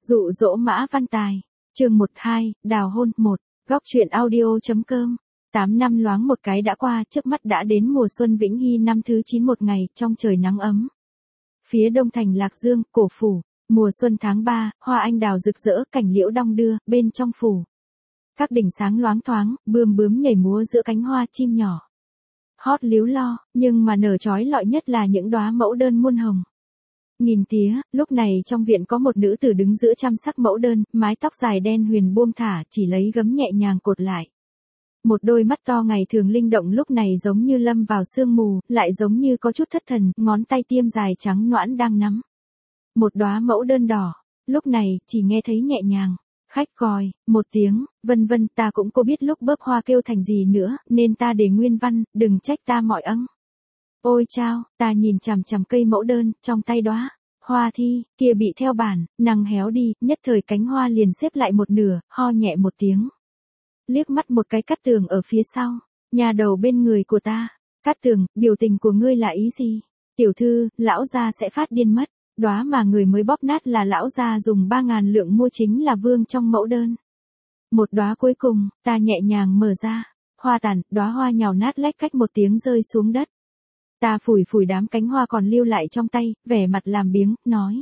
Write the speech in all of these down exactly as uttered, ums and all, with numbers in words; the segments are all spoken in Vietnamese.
Dụ dỗ Mã Văn Tài. Chương một hai, đào hôn một. Góc truyện audio.com. tám năm loáng một cái đã qua, trước mắt đã đến mùa xuân Vĩnh Hy năm thứ chín một ngày, trong trời nắng ấm. Phía đông thành Lạc Dương, cổ phủ, mùa xuân tháng ba, hoa anh đào rực rỡ, cảnh liễu đong đưa, bên trong phủ. Các đỉnh sáng loáng thoáng, bươm bướm nhảy múa giữa cánh hoa chim nhỏ. Hót líu lo, nhưng mà nở chói lọi nhất là những đóa mẫu đơn muôn hồng. Nghìn tía, lúc này trong viện có một nữ tử đứng giữa trăm sắc mẫu đơn, mái tóc dài đen huyền buông thả, chỉ lấy gấm nhẹ nhàng cột lại. Một đôi mắt to ngày thường linh động lúc này giống như lâm vào sương mù, lại giống như có chút thất thần, ngón tay tiêm dài trắng nõn đang nắm một đóa mẫu đơn đỏ, lúc này chỉ nghe thấy nhẹ nhàng, khách gọi, một tiếng, vân vân, ta cũng có biết lúc bớp hoa kêu thành gì nữa, nên ta để nguyên văn, đừng trách ta mọi âng. Ôi chao, ta nhìn chằm chằm cây mẫu đơn, trong tay đóa hoa thi, kia bị theo bản, năng héo đi, nhất thời cánh hoa liền xếp lại một nửa, ho nhẹ một tiếng. Liếc mắt một cái Cát Tường ở phía sau, nhà đầu bên người của ta. Cát Tường, biểu tình của ngươi là ý gì? Tiểu thư, lão gia sẽ phát điên mất. Đóa mà người mới bóp nát là lão gia dùng ba ngàn lượng mua chính là vương trong mẫu đơn. Một đóa cuối cùng, ta nhẹ nhàng mở ra, hoa tàn, đóa hoa nhào nát lách cách một tiếng rơi xuống đất. Ta phủi phủi đám cánh hoa còn lưu lại trong tay, vẻ mặt làm biếng, nói.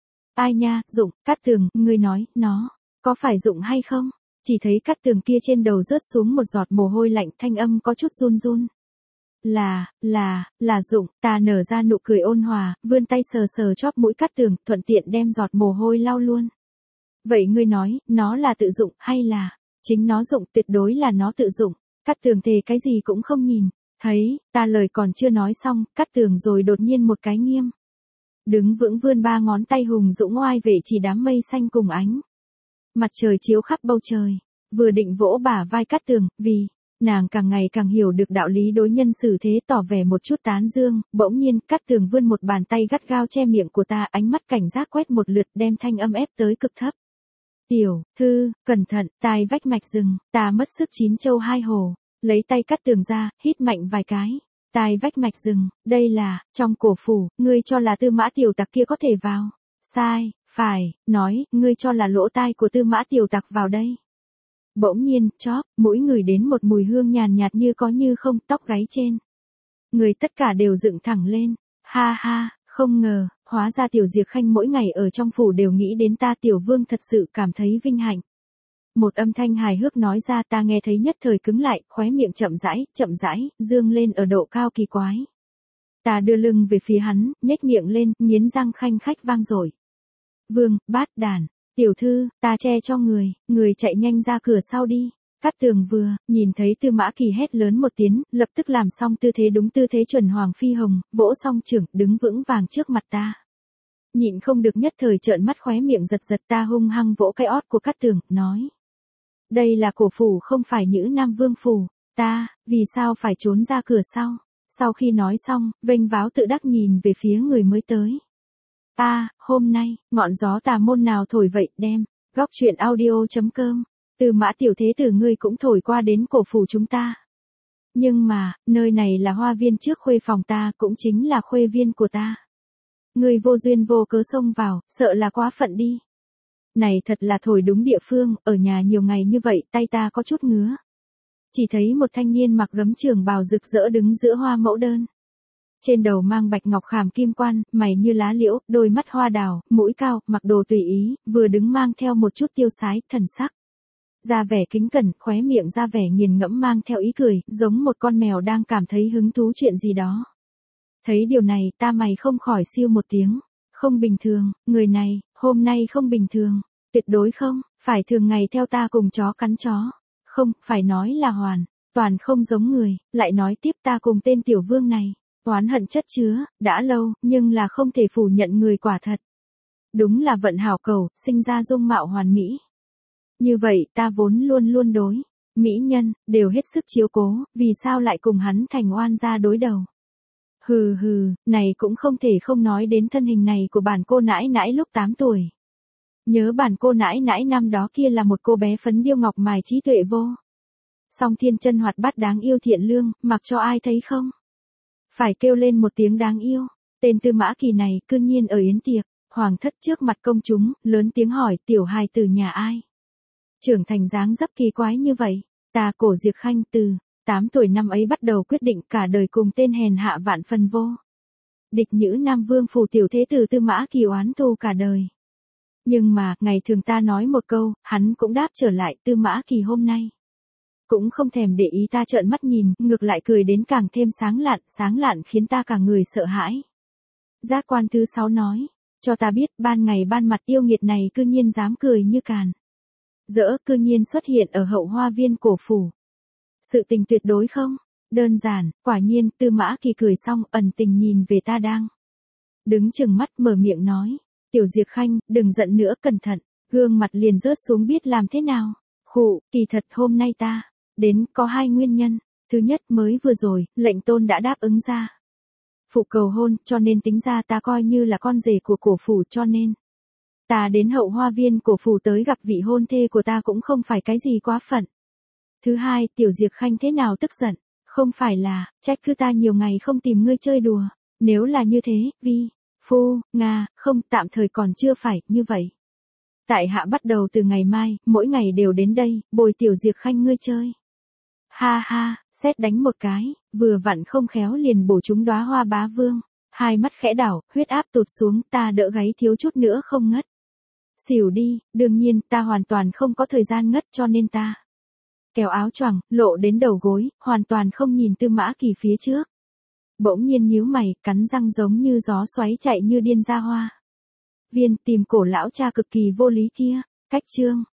Ai nha, Dụng, Cát Tường, ngươi nói, nó, có phải Dụng hay không? Chỉ thấy Cát Tường kia trên đầu rớt xuống một giọt mồ hôi lạnh, thanh âm có chút run run. Là, là, là Dụng, ta nở ra nụ cười ôn hòa, vươn tay sờ sờ chóp mũi Cát Tường, thuận tiện đem giọt mồ hôi lau luôn. Vậy ngươi nói, nó là tự dụng, hay là, chính nó dụng, tuyệt đối là nó tự dụng. Cát Tường thề cái gì cũng không nhìn, thấy, ta lời còn chưa nói xong, Cát Tường rồi đột nhiên một cái nghiêm. Đứng vững vươn ba ngón tay hùng dũng oai vệ chỉ đám mây xanh cùng ánh. Mặt trời chiếu khắp bầu trời, vừa định vỗ bả vai Cát Tường, vì nàng càng ngày càng hiểu được đạo lý đối nhân xử thế, tỏ vẻ một chút tán dương, bỗng nhiên Cát Tường vươn một bàn tay gắt gao che miệng của ta, ánh mắt cảnh giác quét một lượt, đem thanh âm ép tới cực thấp. Tiểu thư, cẩn thận, tai vách mạch rừng, ta mất sức chín châu hai hồ, lấy tay Cát Tường ra, hít mạnh vài cái. Tai vách mạch rừng, đây là, trong cổ phủ, ngươi cho là Tư Mã tiểu tặc kia có thể vào. Sai, phải, nói, ngươi cho là lỗ tai của Tư Mã tiểu tặc vào đây. Bỗng nhiên, chóp, mũi người đến một mùi hương nhàn nhạt như có như không, tóc gáy trên. Người tất cả đều dựng thẳng lên, ha ha, không ngờ, hóa ra tiểu Diệp Khanh mỗi ngày ở trong phủ đều nghĩ đến ta, tiểu vương thật sự cảm thấy vinh hạnh. Một âm thanh hài hước nói ra, ta nghe thấy nhất thời cứng lại, khóe miệng chậm rãi, chậm rãi, dương lên ở độ cao kỳ quái. Ta đưa lưng về phía hắn, nhếch miệng lên, nghiến răng khanh khách vang dội. Vương, bát đàn, tiểu thư, ta che cho người, người chạy nhanh ra cửa sau đi. Cát Tường vừa, nhìn thấy Tư Mã Kỳ hét lớn một tiếng, lập tức làm xong tư thế đúng tư thế chuẩn hoàng phi hồng, vỗ song trưởng, đứng vững vàng trước mặt ta. Nhịn không được nhất thời trợn mắt khóe miệng giật giật, ta hung hăng vỗ cái ót của Cát Tường, nói. Đây là cổ phủ không phải Nhữ Nam Vương phủ, ta, vì sao phải trốn ra cửa sau? Sau khi nói xong, vênh váo tự đắc nhìn về phía người mới tới. Ta, hôm nay, ngọn gió tà môn nào thổi vậy, đem, góc truyện audio.com, Tư Mã tiểu thế tử ngươi cũng thổi qua đến cổ phủ chúng ta. Nhưng mà, nơi này là hoa viên trước khuê phòng ta, cũng chính là khuê viên của ta. Ngươi vô duyên vô cớ xông vào, sợ là quá phận đi. Này thật là thổi đúng địa phương, ở nhà nhiều ngày như vậy, tay ta có chút ngứa. Chỉ thấy một thanh niên mặc gấm trường bào rực rỡ đứng giữa hoa mẫu đơn. Trên đầu mang bạch ngọc khảm kim quan, mày như lá liễu, đôi mắt hoa đào, mũi cao, mặc đồ tùy ý, vừa đứng mang theo một chút tiêu sái, thần sắc. Ra vẻ kính cẩn, khóe miệng ra vẻ nghiền ngẫm mang theo ý cười, giống một con mèo đang cảm thấy hứng thú chuyện gì đó. Thấy điều này, ta mày không khỏi siêu một tiếng. Không bình thường, người này, hôm nay không bình thường. Tuyệt đối không, phải thường ngày theo ta cùng chó cắn chó. Không, phải nói là hoàn, toàn không giống người, lại nói tiếp ta cùng tên tiểu vương này. Oán hận chất chứa, đã lâu, nhưng là không thể phủ nhận người quả thật. Đúng là vận hảo cầu, sinh ra dung mạo hoàn mỹ. Như vậy ta vốn luôn luôn đối, mỹ nhân, đều hết sức chiếu cố, vì sao lại cùng hắn thành oan gia đối đầu. Hừ hừ, này cũng không thể không nói đến thân hình này của bản cô nãi nãi lúc tám tuổi. Nhớ bản cô nãi nãi năm đó kia là một cô bé phấn điêu ngọc mài trí tuệ vô. Song thiên chân hoạt bát đáng yêu thiện lương, mặc cho ai thấy không? Phải kêu lên một tiếng đáng yêu. Tên Tư Mã Kỳ này cương nhiên ở yến tiệc, Hoàng thất trước mặt công chúng, lớn tiếng hỏi tiểu hài từ nhà ai. Trưởng thành dáng dấp kỳ quái như vậy, ta Cổ Diệp Khanh từ tám tuổi năm ấy bắt đầu quyết định cả đời cùng tên hèn hạ vạn phần vô. Địch nhữ Nam Vương phủ tiểu thế tử Tư Mã Kỳ oán thù cả đời. Nhưng mà, ngày thường ta nói một câu, hắn cũng đáp trở lại Tư Mã Kỳ hôm nay. Cũng không thèm để ý ta trợn mắt nhìn, ngược lại cười đến càng thêm sáng lạn, sáng lạn khiến ta cả người sợ hãi. Giác quan thứ sáu nói, cho ta biết ban ngày ban mặt yêu nghiệt này cư nhiên dám cười như càn. Dỡ cư nhiên xuất hiện ở hậu hoa viên cổ phủ. Sự tình tuyệt đối không? Đơn giản, quả nhiên, Tư Mã Kỳ cười xong ẩn tình nhìn về ta đang. Đứng chừng mắt mở miệng nói, tiểu Diệp Khanh, đừng giận nữa cẩn thận, gương mặt liền rớt xuống biết làm thế nào. Khụ, kỳ thật hôm nay ta, đến có hai nguyên nhân, thứ nhất mới vừa rồi, lệnh tôn đã đáp ứng ra. Phụ cầu hôn, cho nên tính ra ta coi như là con rể của cổ phủ cho nên. Ta đến hậu hoa viên cổ phủ tới gặp vị hôn thê của ta cũng không phải cái gì quá phận. Thứ hai, tiểu Diệp Khanh thế nào tức giận, không phải là, trách cứ ta nhiều ngày không tìm ngươi chơi đùa, nếu là như thế, vi, phu, nga, không, tạm thời còn chưa phải, như vậy. Tại hạ bắt đầu từ ngày mai, mỗi ngày đều đến đây, bồi tiểu Diệp Khanh ngươi chơi. Ha ha, sét đánh một cái, vừa vặn không khéo liền bổ trúng đóa hoa bá vương, hai mắt khẽ đảo, huyết áp tụt xuống, ta đỡ gáy thiếu chút nữa không ngất. Xỉu đi, đương nhiên, ta hoàn toàn không có thời gian ngất cho nên ta. Kéo áo choàng, lộ đến đầu gối, hoàn toàn không nhìn Tư Mã Kỳ phía trước. Bỗng nhiên nhíu mày, cắn răng giống như gió xoáy chạy như điên ra hoa. Viên tìm cổ lão cha cực kỳ vô lý kia, cách chương.